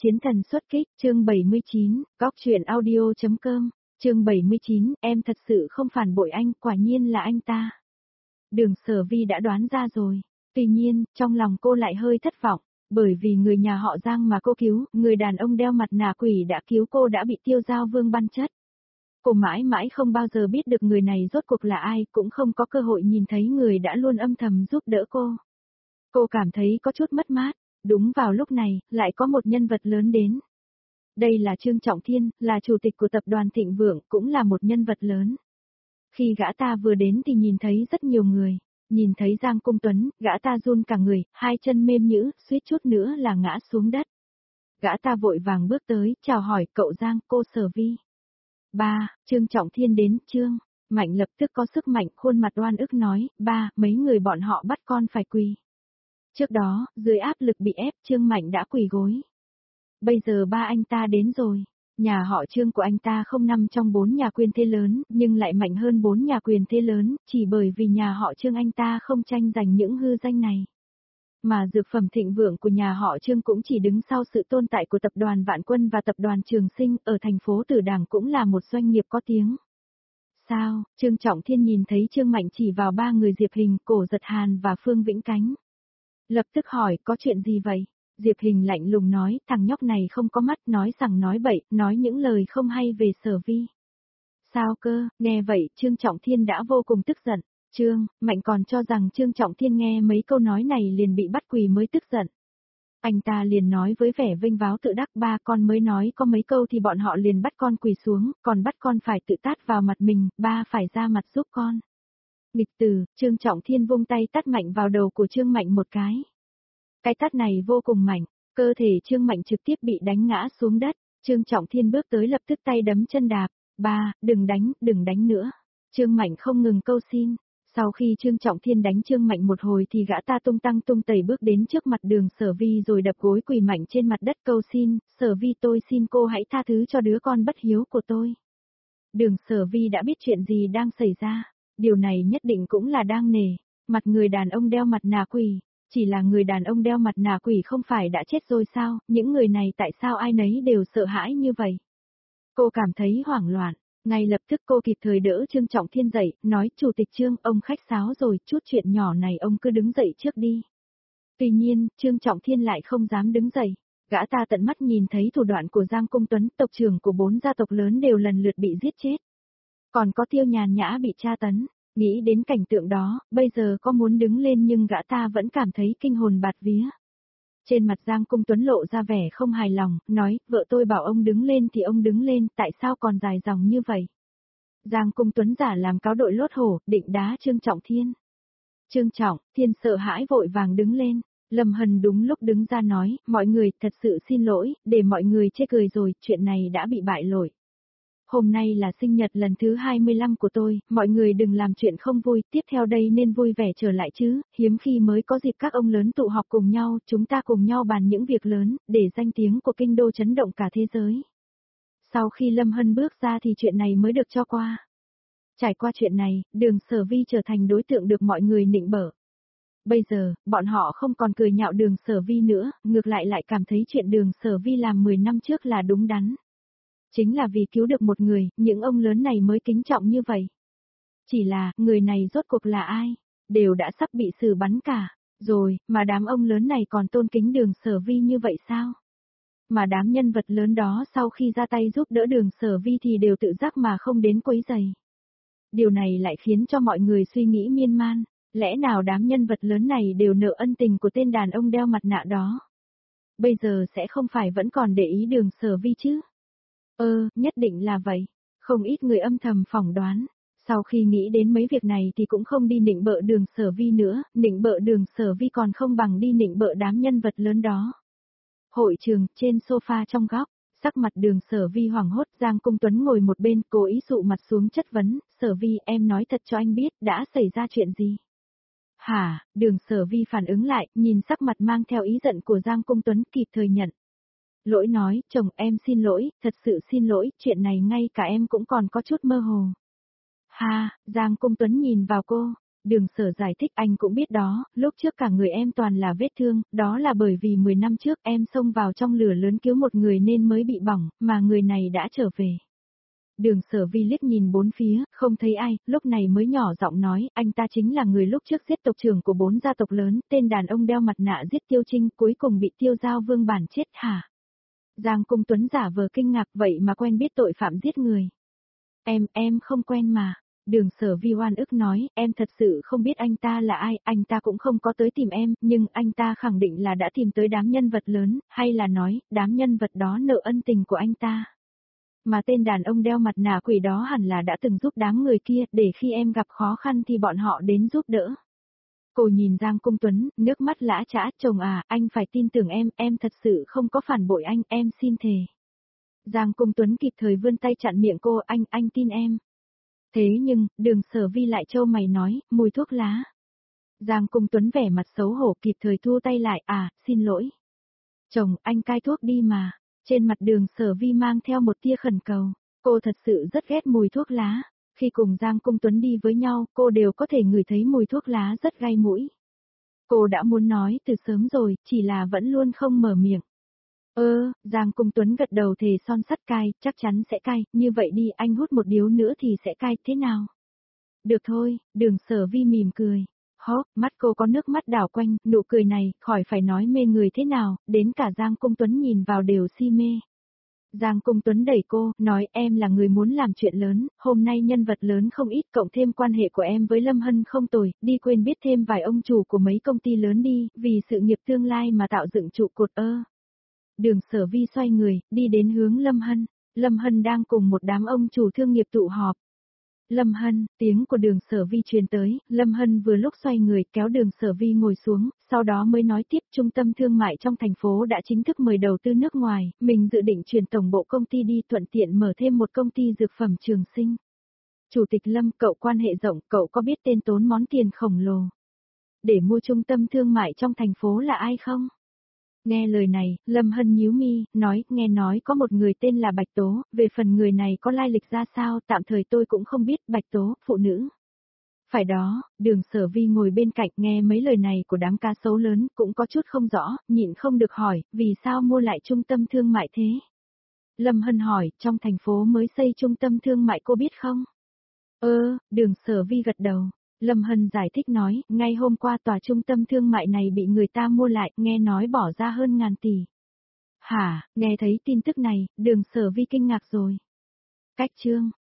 Chiến thần xuất kích, chương 79, góc truyện audio.com, chương 79, em thật sự không phản bội anh, quả nhiên là anh ta. Đường Sở Vi đã đoán ra rồi, tuy nhiên, trong lòng cô lại hơi thất vọng, bởi vì người nhà họ Giang mà cô cứu, người đàn ông đeo mặt nạ quỷ đã cứu cô đã bị Tiêu Giao Vương bắn chết. Cô mãi mãi không bao giờ biết được người này rốt cuộc là ai, cũng không có cơ hội nhìn thấy người đã luôn âm thầm giúp đỡ cô. Cô cảm thấy có chút mất mát. Đúng vào lúc này, lại có một nhân vật lớn đến. Đây là Trương Trọng Thiên, là chủ tịch của tập đoàn Thịnh Vượng, cũng là một nhân vật lớn. Khi gã ta vừa đến thì nhìn thấy rất nhiều người, nhìn thấy Giang Cung Tuấn, gã ta run cả người, hai chân mềm nhũn, suýt chút nữa là ngã xuống đất. Gã ta vội vàng bước tới, chào hỏi cậu Giang, cô Sở Vi. Ba, Trương Trọng Thiên đến, Trương. Mạnh lập tức có sức mạnh, khuôn mặt oan ức nói, ba, mấy người bọn họ bắt con phải quỳ. Trước đó, dưới áp lực bị ép, Trương Mạnh đã quỳ gối. Bây giờ ba anh ta đến rồi. Nhà họ Trương của anh ta không nằm trong 4 nhà quyền thế lớn, nhưng lại mạnh hơn 4 nhà quyền thế lớn, chỉ bởi vì nhà họ Trương anh ta không tranh giành những hư danh này. Mà dược phẩm Thịnh Vượng của nhà họ Trương cũng chỉ đứng sau sự tồn tại của tập đoàn Vạn Quân và tập đoàn Trường Sinh ở thành phố Tử Đàng cũng là một doanh nghiệp có tiếng. Sao, Trương Trọng Thiên nhìn thấy Trương Mạnh chỉ vào ba người Diệp Hình, Cổ Giật Hàn và Phương Vĩnh Cánh. Lập tức hỏi, có chuyện gì vậy? Diệp Hình lạnh lùng nói, thằng nhóc này không có mắt, nói rằng nói bậy, nói những lời không hay về Sở Vi. Sao cơ, nghe vậy, Trương Trọng Thiên đã vô cùng tức giận. Trương, Mạnh còn cho rằng Trương Trọng Thiên nghe mấy câu nói này liền bị bắt quỳ mới tức giận. Anh ta liền nói với vẻ vênh váo tự đắc, ba con mới nói có mấy câu thì bọn họ liền bắt con quỳ xuống, còn bắt con phải tự tát vào mặt mình, ba phải ra mặt giúp con. Nghịch tử, Trương Trọng Thiên vung tay tát mạnh vào đầu của Trương Mạnh một cái. Cái tát này vô cùng mạnh, cơ thể Trương Mạnh trực tiếp bị đánh ngã xuống đất. Trương Trọng Thiên bước tới lập tức tay đấm chân đạp. Ba, đừng đánh nữa. Trương Mạnh không ngừng câu xin. Sau khi Trương Trọng Thiên đánh Trương Mạnh một hồi thì gã ta tung tăng tung tẩy bước đến trước mặt Đường Sở Vi rồi đập gối quỳ mạnh trên mặt đất câu xin, Sở Vi tôi xin cô hãy tha thứ cho đứa con bất hiếu của tôi. Đường Sở Vi đã biết chuyện gì đang xảy ra, điều này nhất định cũng là đang nể, mặt người đàn ông đeo mặt nạ quỷ, chỉ là người đàn ông đeo mặt nạ quỷ không phải đã chết rồi sao, những người này tại sao ai nấy đều sợ hãi như vậy. Cô cảm thấy hoảng loạn. Ngay lập tức cô kịp thời đỡ Trương Trọng Thiên dậy, nói Chủ tịch Trương, ông khách sáo rồi, chút chuyện nhỏ này ông cứ đứng dậy trước đi. Tuy nhiên, Trương Trọng Thiên lại không dám đứng dậy, gã ta tận mắt nhìn thấy thủ đoạn của Giang Cung Tuấn, tộc trưởng của 4 gia tộc lớn đều lần lượt bị giết chết. Còn có Tiêu Nhàn Nhã bị tra tấn, nghĩ đến cảnh tượng đó, bây giờ có muốn đứng lên nhưng gã ta vẫn cảm thấy kinh hồn bạt vía. Trên mặt Giang Cung Tuấn lộ ra vẻ không hài lòng, nói, vợ tôi bảo ông đứng lên thì ông đứng lên, tại sao còn dài dòng như vậy? Giang Cung Tuấn giả làm cáo đội lốt hổ, định đá Trương Trọng Thiên. Trương Trọng Thiên sợ hãi vội vàng đứng lên, Lâm Hân đúng lúc đứng ra nói, mọi người thật sự xin lỗi, để mọi người chê cười rồi, chuyện này đã bị bại lội. Hôm nay là sinh nhật lần thứ 25 của tôi, mọi người đừng làm chuyện không vui, tiếp theo đây nên vui vẻ trở lại chứ, hiếm khi mới có dịp các ông lớn tụ họp cùng nhau, chúng ta cùng nhau bàn những việc lớn, để danh tiếng của kinh đô chấn động cả thế giới. Sau khi Lâm Hân bước ra thì chuyện này mới được cho qua. Trải qua chuyện này, Đường Sở Vi trở thành đối tượng được mọi người nịnh bợ. Bây giờ, bọn họ không còn cười nhạo Đường Sở Vi nữa, ngược lại cảm thấy chuyện Đường Sở Vi làm 10 năm trước là đúng đắn. Chính là vì cứu được một người, những ông lớn này mới kính trọng như vậy. Chỉ là, người này rốt cuộc là ai? Đều đã sắp bị xử bắn cả. Rồi, mà đám ông lớn này còn tôn kính Đường Sở Vi như vậy sao? Mà đám nhân vật lớn đó sau khi ra tay giúp đỡ Đường Sở Vi thì đều tự giác mà không đến quấy rầy. Điều này lại khiến cho mọi người suy nghĩ miên man. Lẽ nào đám nhân vật lớn này đều nợ ân tình của tên đàn ông đeo mặt nạ đó? Bây giờ sẽ không phải vẫn còn để ý Đường Sở Vi chứ? Nhất định là vậy. Không ít người âm thầm phỏng đoán. Sau khi nghĩ đến mấy việc này thì cũng không đi nịnh bợ Đường Sở Vi nữa, nịnh bợ Đường Sở Vi còn không bằng đi nịnh bợ đám nhân vật lớn đó. Hội trường, trên sofa trong góc, sắc mặt Đường Sở Vi hoảng hốt, Giang Cung Tuấn ngồi một bên, cố ý dụ mặt xuống chất vấn, Sở Vi em nói thật cho anh biết, đã xảy ra chuyện gì? Hả, Đường Sở Vi phản ứng lại, nhìn sắc mặt mang theo ý giận của Giang Cung Tuấn kịp thời nhận. Lỗi nói, chồng em xin lỗi, thật sự xin lỗi, chuyện này ngay cả em cũng còn có chút mơ hồ. Ha, Giang Cung Tuấn nhìn vào cô, Đường Sở giải thích anh cũng biết đó, lúc trước cả người em toàn là vết thương, đó là bởi vì 10 năm trước em xông vào trong lửa lớn cứu một người nên mới bị bỏng, mà người này đã trở về. Đường Sở Vi liếc nhìn bốn phía, không thấy ai, lúc này mới nhỏ giọng nói, anh ta chính là người lúc trước giết tộc trưởng của 4 gia tộc lớn, tên đàn ông đeo mặt nạ giết Tiêu Trinh, cuối cùng bị Tiêu Giao Vương bản chết hả? Giang Cung Tuấn giả vờ kinh ngạc vậy mà quen biết tội phạm giết người. Em không quen mà. Đường Sở Vi oan ức nói, em thật sự không biết anh ta là ai, anh ta cũng không có tới tìm em, nhưng anh ta khẳng định là đã tìm tới đám nhân vật lớn, hay là nói, đám nhân vật đó nợ ân tình của anh ta. Mà tên đàn ông đeo mặt nạ quỷ đó hẳn là đã từng giúp đám người kia, để khi em gặp khó khăn thì bọn họ đến giúp đỡ. Cô nhìn Giang Cung Tuấn, nước mắt lã chã, chồng à, anh phải tin tưởng em thật sự không có phản bội anh, em xin thề. Giang Cung Tuấn kịp thời vươn tay chặn miệng cô, anh tin em. Thế nhưng, Đường Sở Vi lại trâu mày nói, mùi thuốc lá. Giang Cung Tuấn vẻ mặt xấu hổ kịp thời thu tay lại, xin lỗi. Chồng, anh cai thuốc đi mà. Trên mặt Đường Sở Vi mang theo một tia khẩn cầu. Cô thật sự rất ghét mùi thuốc lá. Khi cùng Giang Cung Tuấn đi với nhau, cô đều có thể ngửi thấy mùi thuốc lá rất gai mũi. Cô đã muốn nói từ sớm rồi, chỉ là vẫn luôn không mở miệng. Giang Cung Tuấn gật đầu thề son sắt cai, chắc chắn sẽ cai, như vậy đi anh hút một điếu nữa thì sẽ cai, thế nào? Được thôi, Đường Sở Vi mỉm cười. Hó, mắt cô có nước mắt đảo quanh, nụ cười này, khỏi phải nói mê người thế nào, đến cả Giang Cung Tuấn nhìn vào đều si mê. Giang Cung Tuấn đẩy cô, nói em là người muốn làm chuyện lớn, hôm nay nhân vật lớn không ít, cộng thêm quan hệ của em với Lâm Hân không tồi, đi quên biết thêm vài ông chủ của mấy công ty lớn đi, vì sự nghiệp tương lai mà tạo dựng trụ cột. Đường Sở Vi xoay người, đi đến hướng Lâm Hân. Lâm Hân đang cùng một đám ông chủ thương nghiệp tụ họp. Lâm Hân, tiếng của Đường Sở Vi truyền tới, Lâm Hân vừa lúc xoay người kéo Đường Sở Vi ngồi xuống, sau đó mới nói tiếp trung tâm thương mại trong thành phố đã chính thức mời đầu tư nước ngoài, mình dự định chuyển tổng bộ công ty đi thuận tiện mở thêm một công ty dược phẩm Trường Sinh. Chủ tịch Lâm, cậu quan hệ rộng, cậu có biết tên tốn món tiền khổng lồ để mua trung tâm thương mại trong thành phố là ai không? Nghe lời này, Lâm Hân nhíu mi, nói, nghe nói có một người tên là Bạch Tố, về phần người này có lai lịch ra sao, tạm thời tôi cũng không biết, Bạch Tố, phụ nữ. Phải đó, Đường Sở Vi ngồi bên cạnh nghe mấy lời này của đám cá sấu lớn, cũng có chút không rõ, nhịn không được hỏi, vì sao mua lại trung tâm thương mại thế? Lâm Hân hỏi, trong thành phố mới xây trung tâm thương mại cô biết không? Đường Sở Vi gật đầu. Lâm Hân giải thích nói, ngay hôm qua tòa trung tâm thương mại này bị người ta mua lại, nghe nói bỏ ra hơn ngàn tỷ. Hả, nghe thấy tin tức này, Đường Sở Vi kinh ngạc rồi. Cách chương.